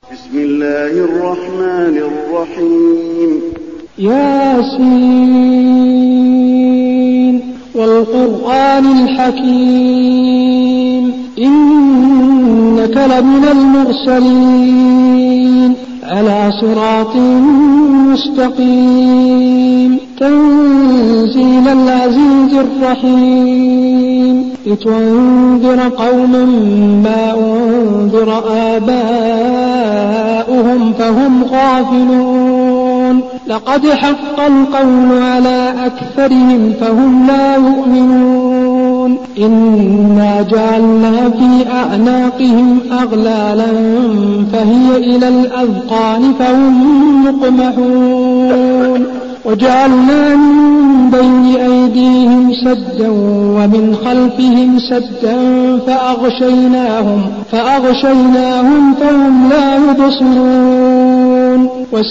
بسم الله الرحمن الرحيم. ياسين والقرآن الحكيم إنك لمن المرسلين على صراط مستقيم تنزيل العزيز الرحيم لتنذر قوما ما أنذر آباؤهم فهم غافلون لقد حق القول على أكثرهم فهم لا يؤمنون إنا جعلنا في أعناقهم أغلالا فهي إلى الأذقان فهم مقمحون وجعلنا من بين أيديهم سدا ومن خلفهم سدا فأغشيناهم فهم لا يبصرون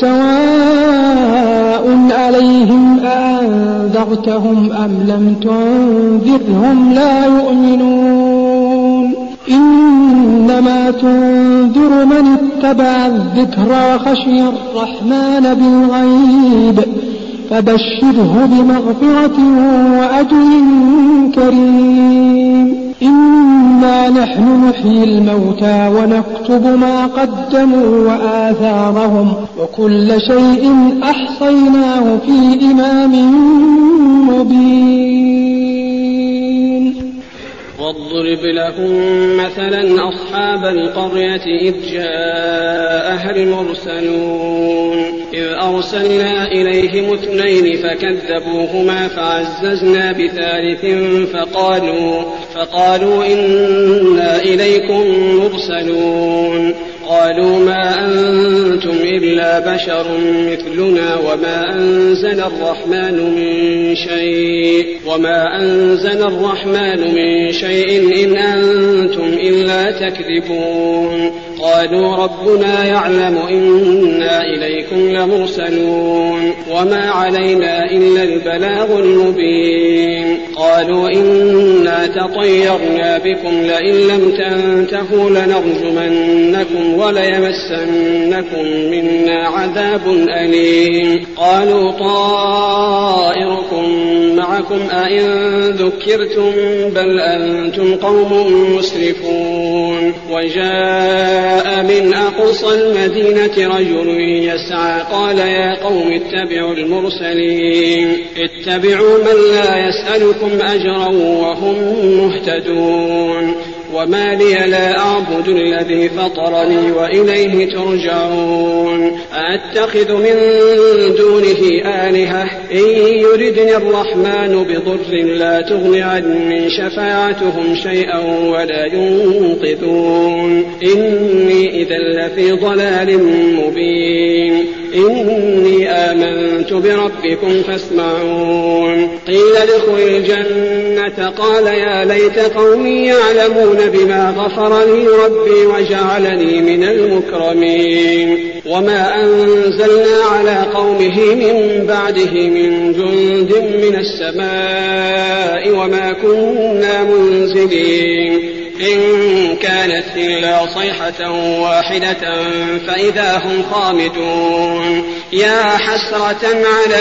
وسواء عليهم أأنذرتهم أم لم تنذرهم لا يؤمنون إنما تنذر من اتبع الذكر وخشي الرحمن بالغيب فبشره بمغفرة وأجر كريم إنا نحن نحيي الموتى ونكتب ما قدموا وآثارهم وكل شيء أحصيناه في إمام مبين. واضرب لهم مثلا أصحاب القرية إذ جاءها المرسلون إذ أرسلنا إليهم 2 فكذبوهما فعززنا بثالث فقالوا إنا إليكم مرسلون قالوا ما أنتم إلا بشر مثلنا وما أنزل الرحمن من شيء إن أنتم إلا تكذبون قالوا ربنا يعلم إنا إليكم لمرسلون وما علينا إلا البلاغ المبين قالوا إنا تطيرنا بكم لئن لم تنتهوا لنرجمنكم وليمسنكم منا عذاب أليم قالوا طائركم معكم أئن ذكرتم بل أنتم قوم مسرفون وجاء من أقصى المدينة رجل يسعى قال يا قوم اتبعوا المرسلين اتبعوا من لا يسألكم أجرا وهم مهتدون وما لي لا أعبد الذي فطرني وإليه ترجعون أأتخذ من دونه آلهة إن يردني الرحمن بضر لا تغن عني شفاعتهم شيئا ولا ينقذون إني إذا لفي ضلال مبين إني آمنت بربكم فاسمعون قيل ادخل الجنة قال يا ليت قومي يعلمون بما غفر لي ربي وجعلني من المكرمين وما أنزلنا على قومه من بعده من جند من السماء وما كنا منزلين إن كانت إلا صيحة واحدة فإذا هم خامدون يا حسرة على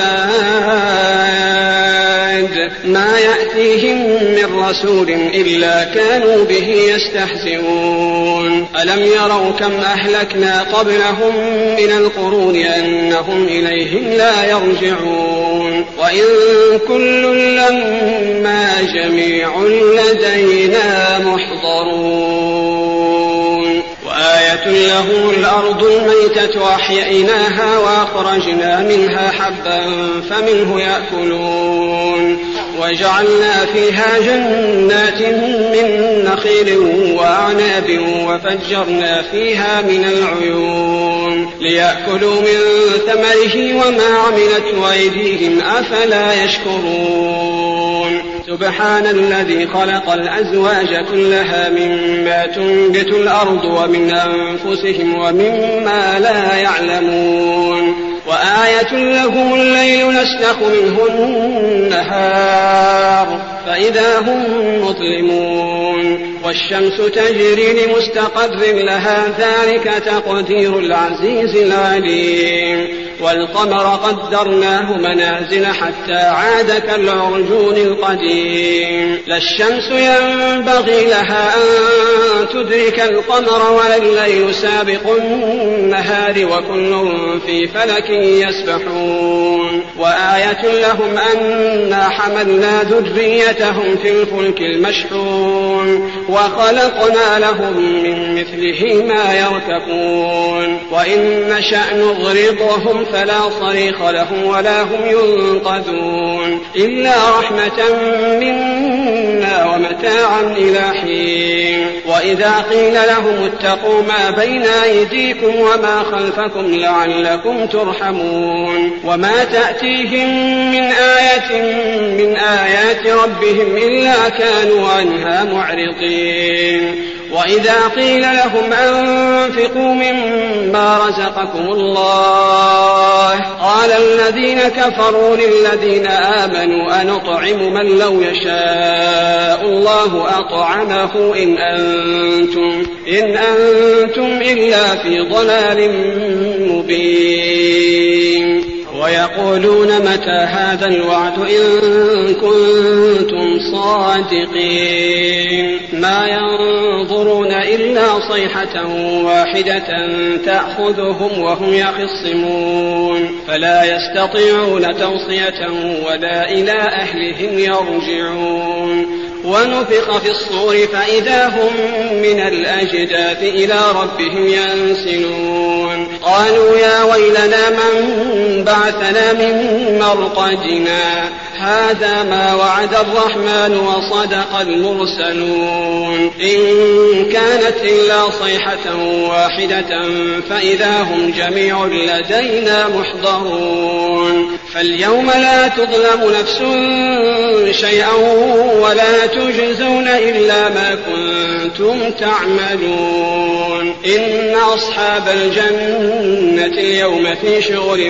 العباد ما يأتيهم من رسول إلا كانوا به يستهزئون ألم يروا كم أهلكنا قبلهم من القرون أنهم إليهم لا يرجعون وإن كل لما جميع لدينا محضرون وآية له الأرض الميتة أحييناها وأخرجنا منها حبا فمنه يأكلون وجعلنا فيها جنات من نخيل وأعناب وفجرنا فيها من العيون ليأكلوا من ثمره وما عملته أيديهم أفلا يشكرون سبحان الذي خلق الأزواج كلها مما تنبت الأرض ومن أنفسهم ومما لا يعلمون وآية له الليل نسلخ منه النهار فإذا هم مظلمون والشمس تجري لمستقر لها ذلك تقدير العزيز العليم والقمر قدرناه منازل حتى عاد كالعرجون القديم لا الشمس ينبغي لها أن تدرك القمر ولا الليل سابق النهار وكل في فلك يسبحون وآية لهم أنا حملنا ذريتهم في الفلك المشحون وخلقنا لهم من مثله ما يركبون وإن نشأ نغرقهم فلا صريخ لهم ولا هم ينقذون إلا رحمة منا ومتاعا إلى حين وإذا قيل لهم اتقوا ما بين أيديكم وما خلفكم لعلكم ترحمون وما تأتيهم من آية من آيات ربهم إلا كانوا عنها معرضين وإذا قيل لهم أنفقوا مما رزقكم الله قال الذين كفروا للذين آمنوا أنطعم من لو يشاء الله أطعمه إن أنتم إلا في ضلال مبين ويقولون متى هذا الوعد إن كنتم صادقين ما ينظرون إلا صيحة واحدة تأخذهم وهم يخصمون فلا يستطيعون توصية ولا إلى أهلهم يرجعون ونفخ في الصور فإذا هم من الأجداث إلى ربهم ينسلون قالوا يا ويلنا من بعثنا من مرقدنا هذا ما وعد الرحمن وصدق المرسلون إن كانت إلا صيحة واحدة فإذا هم جميع لدينا محضرون فاليوم لا تظلم نفس شيئا ولا تجزون إلا ما كنتم تعملون إن أصحاب الجنة اليوم في شغل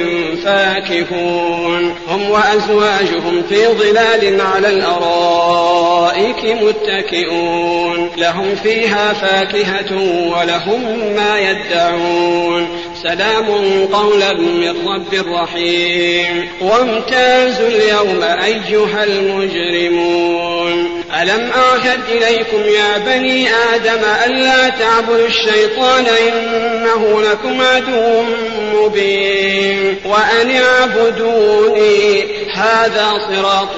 فاكهون هم وأزواجهم في ظلال على الأرائك متكئون لهم فيها فاكهة ولهم ما يدعون سلام قولا من رب رحيم وامتازوا اليوم أيها المجرمون ألم أعهد إليكم يا بني آدم ألا تعبدوا الشيطان إنه لكم عدو مبين وأن اعبدوني هذا صراط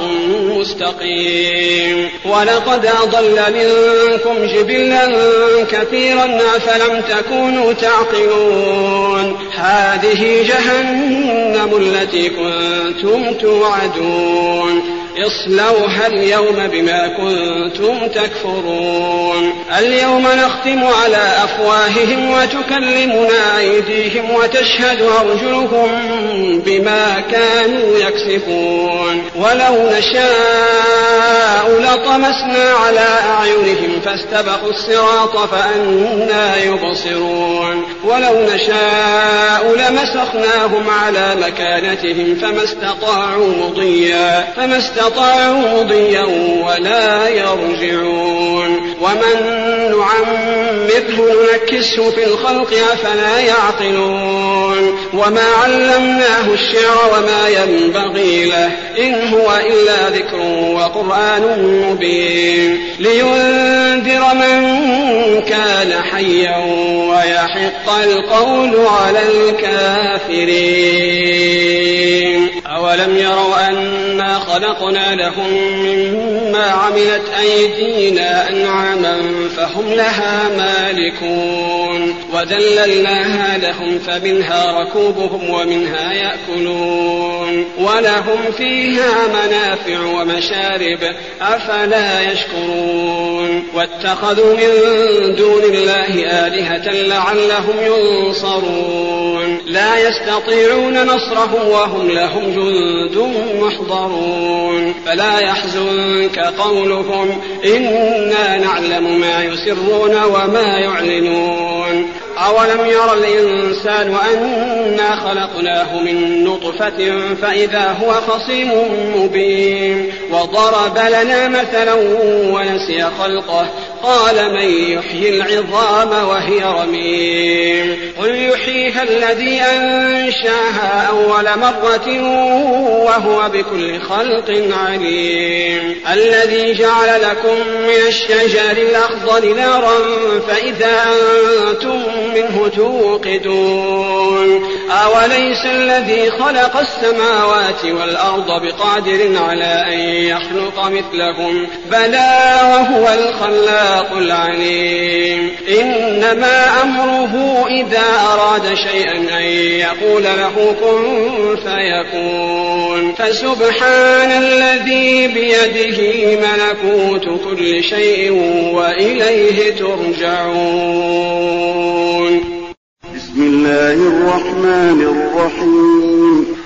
مستقيم ولقد أضل منكم جبلا كثيرا أفلم تكونوا تعقلون هذه جهنم التي كنتم توعدون اصلوها اليوم بما كنتم تكفرون اليوم نختم على أفواههم وتكلمنا أيديهم وتشهد أرجلهم بما كانوا يكسبون ولو نشاء لطمسنا على أعينهم فاستبقوا الصراط فأنى يبصرون ولو نشاء لمسخناهم على مكانتهم فما استطاعوا مضيا ولا يرجعون ومن نعمره ننكسه في الخلق أفلا يعقلون وما علمناه الشعر وما ينبغي له إن هو إلا ذكر وقرآن مبين لينذر من كان حيا ويحق القول على الكافرين أولم يروا أنا خلقنا لهم مما عملت أيدينا أنعاما فهم لها مالكون وذللناها لهم فمنها ركوبهم ومنها يأكلون ولهم فيها منافع ومشارب أفلا يشكرون واتخذوا من دون الله آلهة لعلهم ينصرون لا يستطيعون نصرهم وهم لهم جند محضرون فلا يحزنك قولهم إنا نعلم ما يسرون وما يعلنون أولم ير الإنسان أنا خلقناه من نطفة فإذا هو خصيم مبين وضرب لنا مثلا ونسي خلقه قال من يحيي العظام وهي رميم قل يحييها الذي أنشاها أول مرة وهو بكل خلق عليم الذي جعل لكم من الشجر الأخضر نارا فإذا أنتم منه توقدون أوليس الذي خلق السماوات والأرض بقادر على أن يخلق مثلهم بلى وهو الخلاق العليم إنما أمره إذا أراد شيئا أن يقول له كن فيكون فسبحان الذي بيده ملكوت كل شيء وإليه ترجعون. بسم الله الرحمن الرحيم.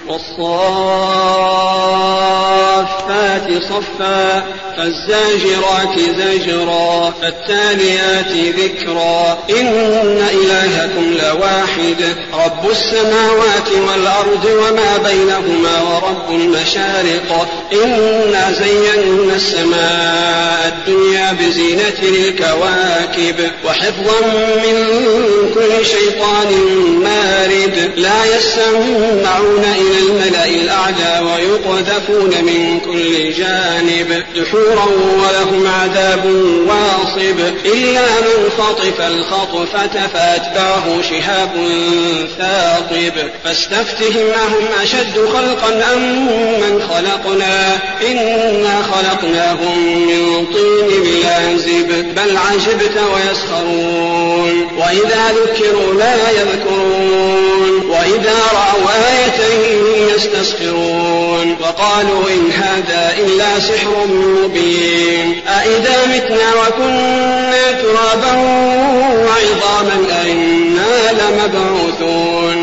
والصافات صفا فالزاجرات زجرا فالتاليات ذكرا إن إلهكم لواحد رب السماوات والأرض وما بينهما ورب المشارق إنا زينا السماء الدنيا بزينة الكواكب وحفظا من كل شيطان مارد لا يسمعون إلى الملأ الأعلى ويقذفون من كل جانب دحورا ولهم عذاب واصب إلا من خطف الخطفة فأتبعه شهاب ثاقب فاستفتهم أهم أشد خلقا أم من خلقنا إنا خلقناهم من طين لازب بل عجبت ويسخرون وإذا ذكروا لا يذكرون وإذا رأوا آية يستسخرون وقالوا إن هذا إلا سحر مبين أإذا متنا وكنا ترابا وعظاما أئنا لمبعوثون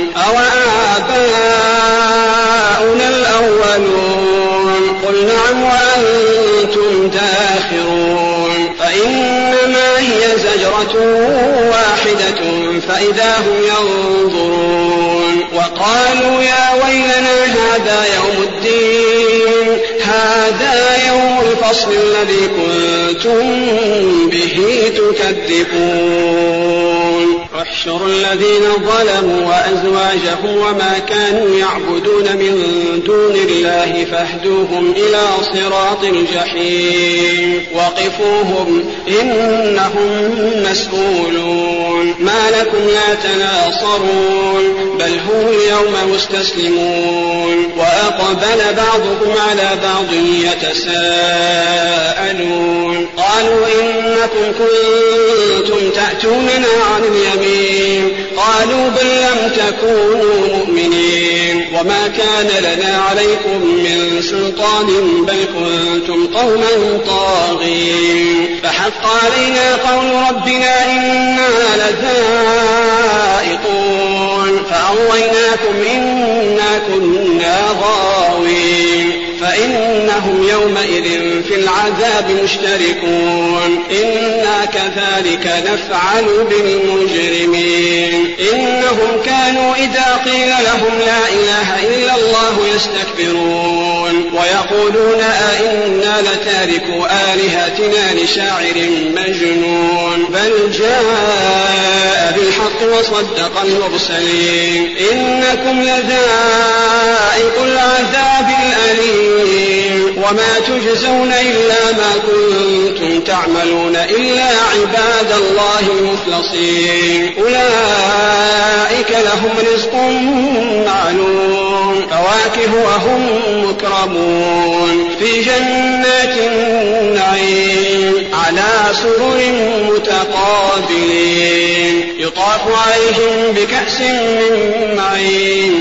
أوآباؤنا الأولون قل نعم وأنتم داخرون فإنما هي زجرة واحدة فإذا هم ينظرون وقالوا يا ويلنا هذا يوم الدين هذا يوم الفصل الذي كنتم به تكذبون احشروا الذين ظلموا وأزواجهم وما كانوا يعبدون من دون الله فاهدوهم إلى صراط الجحيم وقفوهم إنهم مسؤولون ما لكم لا تناصرون بل هم اليوم مستسلمون وأقبل بعضكم على بعض يتساءلون قالوا إنكم كنتم تأتوننا عن اليمين قالوا بل لم تكونوا مؤمنين وما كان لنا عليكم من سلطان بل كنتم قوما طاغين فحق علينا قول ربنا إنا لذائقون فأغويناكم إنا كنا غاوين فإنهم يومئذ في العذاب مشتركون إنا كذلك نفعل بالمجرمين إنهم كانوا إذا قيل لهم لا إله إلا الله يستكبرون ويقولون أئنا لتاركو آلهتنا لشاعر مجنون بل جاء بالحق وصدق المرسلين إنكم لذائق العذاب الأليم وما تجزون إلا ما كنتم تعملون إلا عباد الله المخلصين أولئك لهم رزق معلوم فواكه وهم مكرمون في جنات النعيم على سرر متقابلين يطاف عليهم بكأس من معين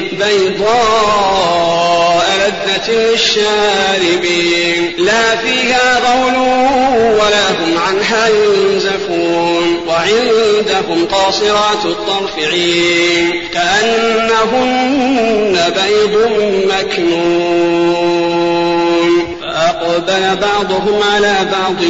بيضاء لذة للشاربين لا فيها غول ولا هم عنها ينزفون وعندهم قاصرات الطرف عين كأنهن بيض مكنون فأقبل بعضهم على بعض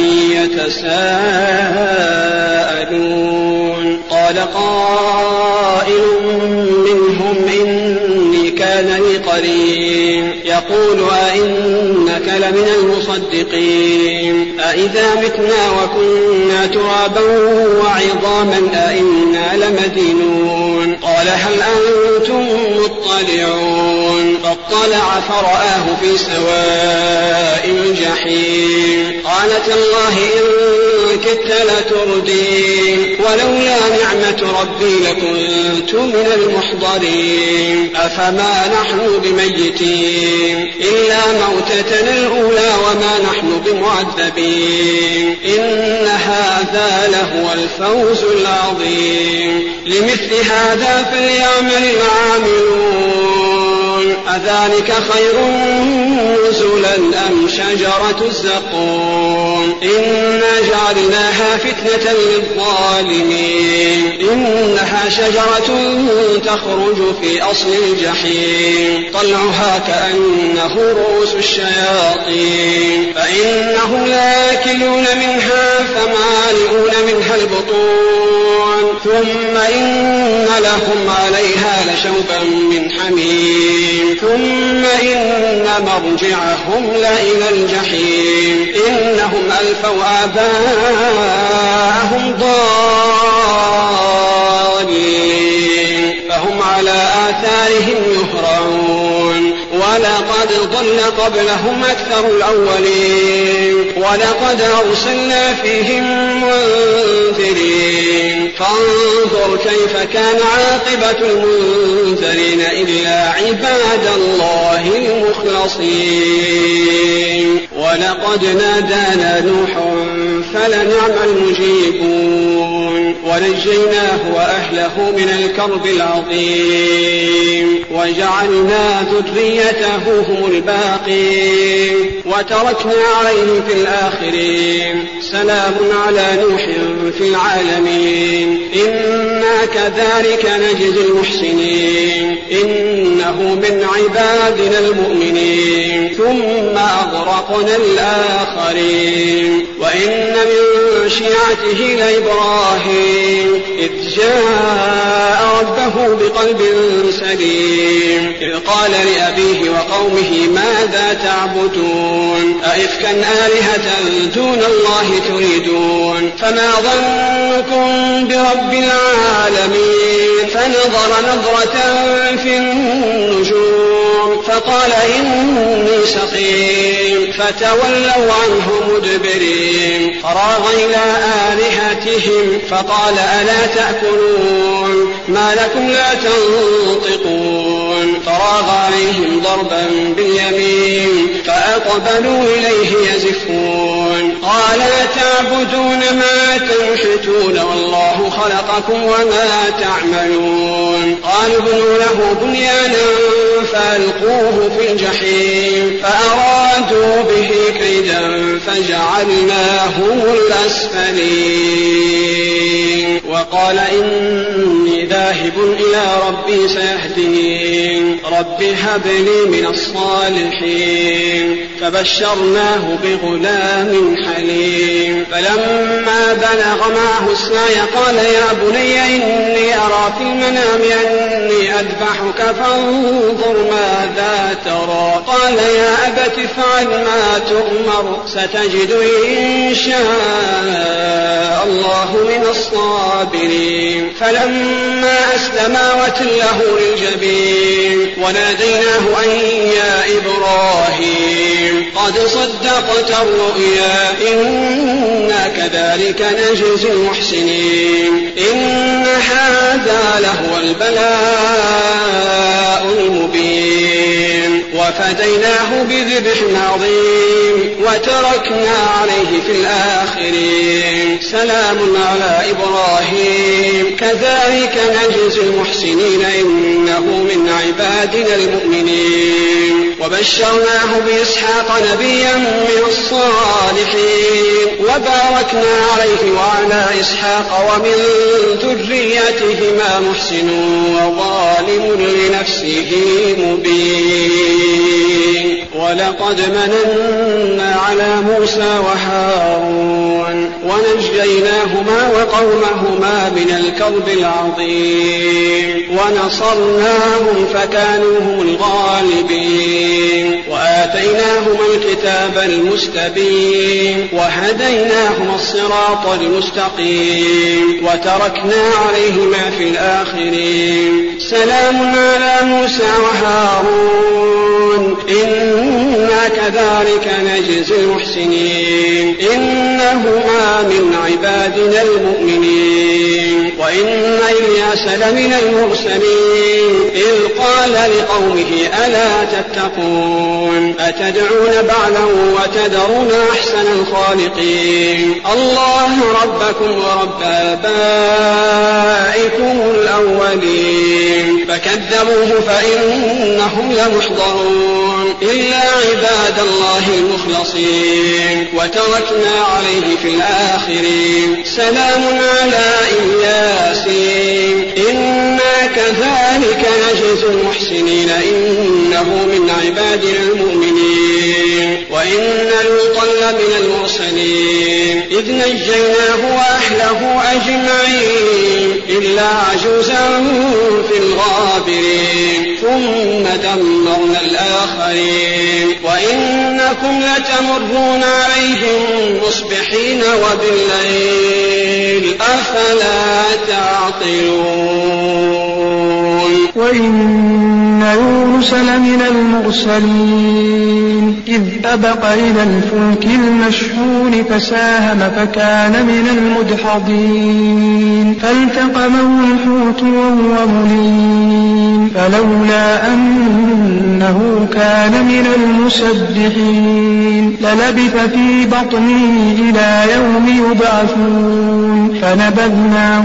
يتساءلون قال قائل منهم إني كان لي قرين يقول أئنك لمن المصدقين أئذا متنا وكنا ترابا وعظاما أئنا لمدينون قال هل أنتم مطلعون فاطلع فرآه في سواء الجحيم قال تالله إن كدت لتردين ولولا نعمة ربي لكنت من المحضرين أفما نحن بميتين إلا موتتنا الأولى وما نحن بمعذبين إن هذا لهو الفوز العظيم لمثل هذا فليعمل العاملون أذلك خير نزلا أم شجرة الزقوم إنا جعلناها فتنة للظالمين إنها شجرة تخرج في أصل الجحيم طلعها كأنه رؤوس الشياطين فإنهم لآكلون منها فمالئون منها البطون ثم إن لهم عليها لشوبا من حميم ثم إن مرجعهم لإلى الجحيم إنهم ألفوا آباءهم ضالين فهم على آثارهم يهرعون ولقد ضل قبلهم أكثر الأولين ولقد أرسلنا فيهم منذرين فانظر كيف كان عاقبة المنذرين إلا عباد الله المخلصين ولقد نادانا نوح فلنعم المجيبون ونجيناه وأهله من الكرب العظيم وجعلنا ذريته هم الباقين وتركنا عليه في الآخرين سلام على نوح في العالمين إنا كذلك نجزي المحسنين إنه من عبادنا المؤمنين ثم أغرقنا الآخرين وإن من شيعته لإبراهيم إذ جاء ربه بقلب سليم إذ قال لأبيه وقومه ماذا تعبدون أئفكا آلهة دون الله تريدون فما ظنكم برب العالمين فنظر نظرة في النجوم فقال إني سقيم فتولوا عنه مدبرين فراغ إلى آلهتهم فقال ألا تأكلون ما لكم لا تنطقون فراغ عليهم ضربا باليمين فأقبلوا إليه يزفون قال تعبدون ما تنحتون والله خلقكم وما تعملون قالوا ابنوا له بنيانا فألقوه في الجحيم فأرادوا به كيدا فجعلناهم الأسفلين وقال إني ذاهب إلى ربي سيهدين رب هب لي من الصالحين فبشرناه بغلام حليم فلما بلغ معه السعي قال يا بني إني أرى في المنام أني أذبحك فانظر ماذا ترى قال يا أبت افعل ما تؤمر ستجدني إن شاء الله من الصابرين فلما أسلما وتله للجبين وناديناه أن يا إبراهيم قد صدقت الرؤيا إنا كذلك نجزي المحسنين إن هذا لهو البلاء المبين وفديناه بذبح عظيم وتركنا عليه في الآخرين سلام على إبراهيم كذلك نجزي المحسنين إنه من عبادنا المؤمنين وبشرناه بإسحاق نبيا من الصالحين وباركنا عليه وعلى إسحاق ومن ذريتهما محسن وظالم لنفسه مبين ولقد مننا على موسى وهارون ونجيناهما وقومهما من الكرب العظيم ونصرناهم فكانوا هم الغالبين وآتيناهما الكتاب المستبين وهديناهما الصراط المستقيم وتركنا عليهما في الآخرين سلام على موسى وهارون إنا كذلك نجزي المحسنين إنهما من عبادنا المؤمنين وإن إلياس لمن المرسلين إذ قال لقومه ألا تتقون أتدعون بعلا وتذرون أحسن الخالقين الله ربكم ورب آبائكم الأولين فكذبوه فإنهم لمحضرون إلا عباد الله المخلصين وتركنا عليه في الآخرين سلام على إلياسين إنا كذلك نجزي المحسنين إنه من عبادنا المؤمنين وإن لوطا لمن المرسلين إذ نجيناه وأهله أجمعين إلا عجوزا في الغابرين ثم دمرنا الآخرين وإنكم لتمرون عليهم مصبحين وبالليل أفلا تعقلون وإن يونس لمن المرسلين إذ أبق إلى الفلك المشحون فساهم فكان من المدحضين فالتقمه الحوت وهو مليم فلولا أنه كان من المسبحين للبث في بطنه إلى يوم يبعثون فنبذناه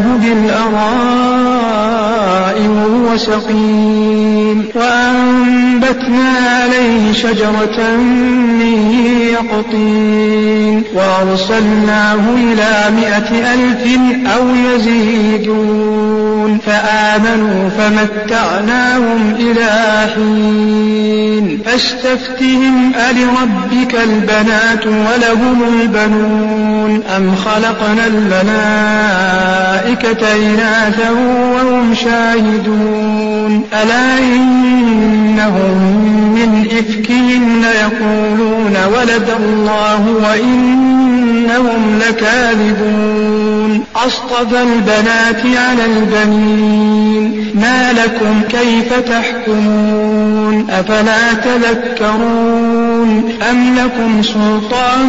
بالأراء وهو سقيم وأنبتنا عليه شجرة من يقطين وأرسلناه إلى 100,000 أو يزيدون فآمنوا فمتعناهم إلى حين فاستفتهم ألربك البنات ولهم البنون أم خلقنا الملائكة إناثا وهم شاهدون ألا إنهم من إفكهم ليقولون ولد الله وإنهم لكاذبون أصطفى البنات على البنين ما لكم كيف تحكمون أفلا تذكرون أم لكم سلطان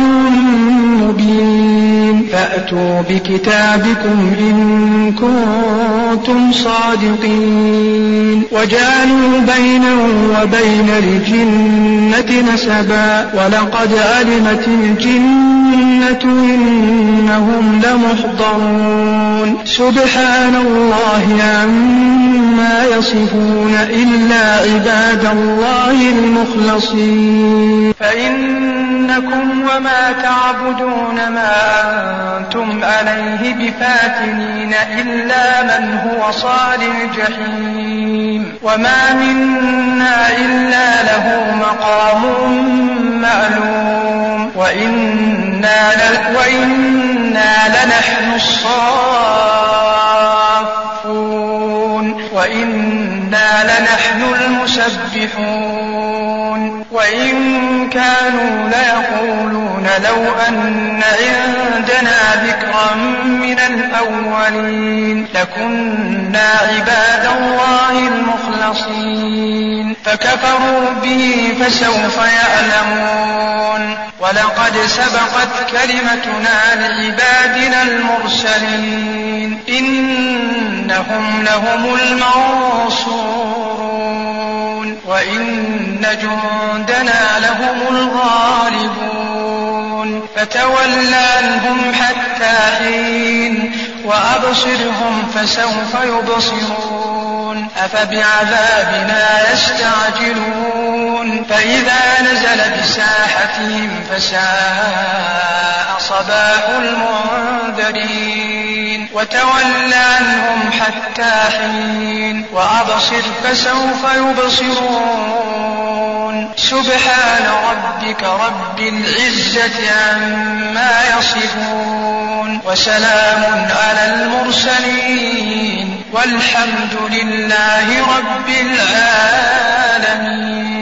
مبين فأتوا بكتابكم إن كنتم صادقين وجعلوا بينه وبين الجنة نسبا ولقد علمت الجنة إنهم لمحضرون سبحان الله عما يصفون إلا عباد الله المخلصين فإنكم وما تعبدون ما أنتم عليه بفاتنين إلا من هو صال الجحيم وما منا إلا له مقام معلوم وإنا لنحن الصافون وإنا لنحن المسبحون وإن كانوا ليقولون لو أن عندنا ذكرا من الأولين لكنا عباد الله المخلصين فكفروا به فسوف يعلمون ولقد سبقت كلمتنا لعبادنا المرسلين إنهم لهم المنصورون وإن جندنا لهم الغالبون فتول عنهم حتى حين وأبصرهم فسوف يبصرون أفبعذابنا يستعجلون فإذا نزل بساحتهم فساء صباح المنذرين وتول عنهم حتى حين وأبصر فسوف يبصرون سبحان ربك رب العزة عما يصفون وسلام على المرسلين والحمد لله رب العالمين.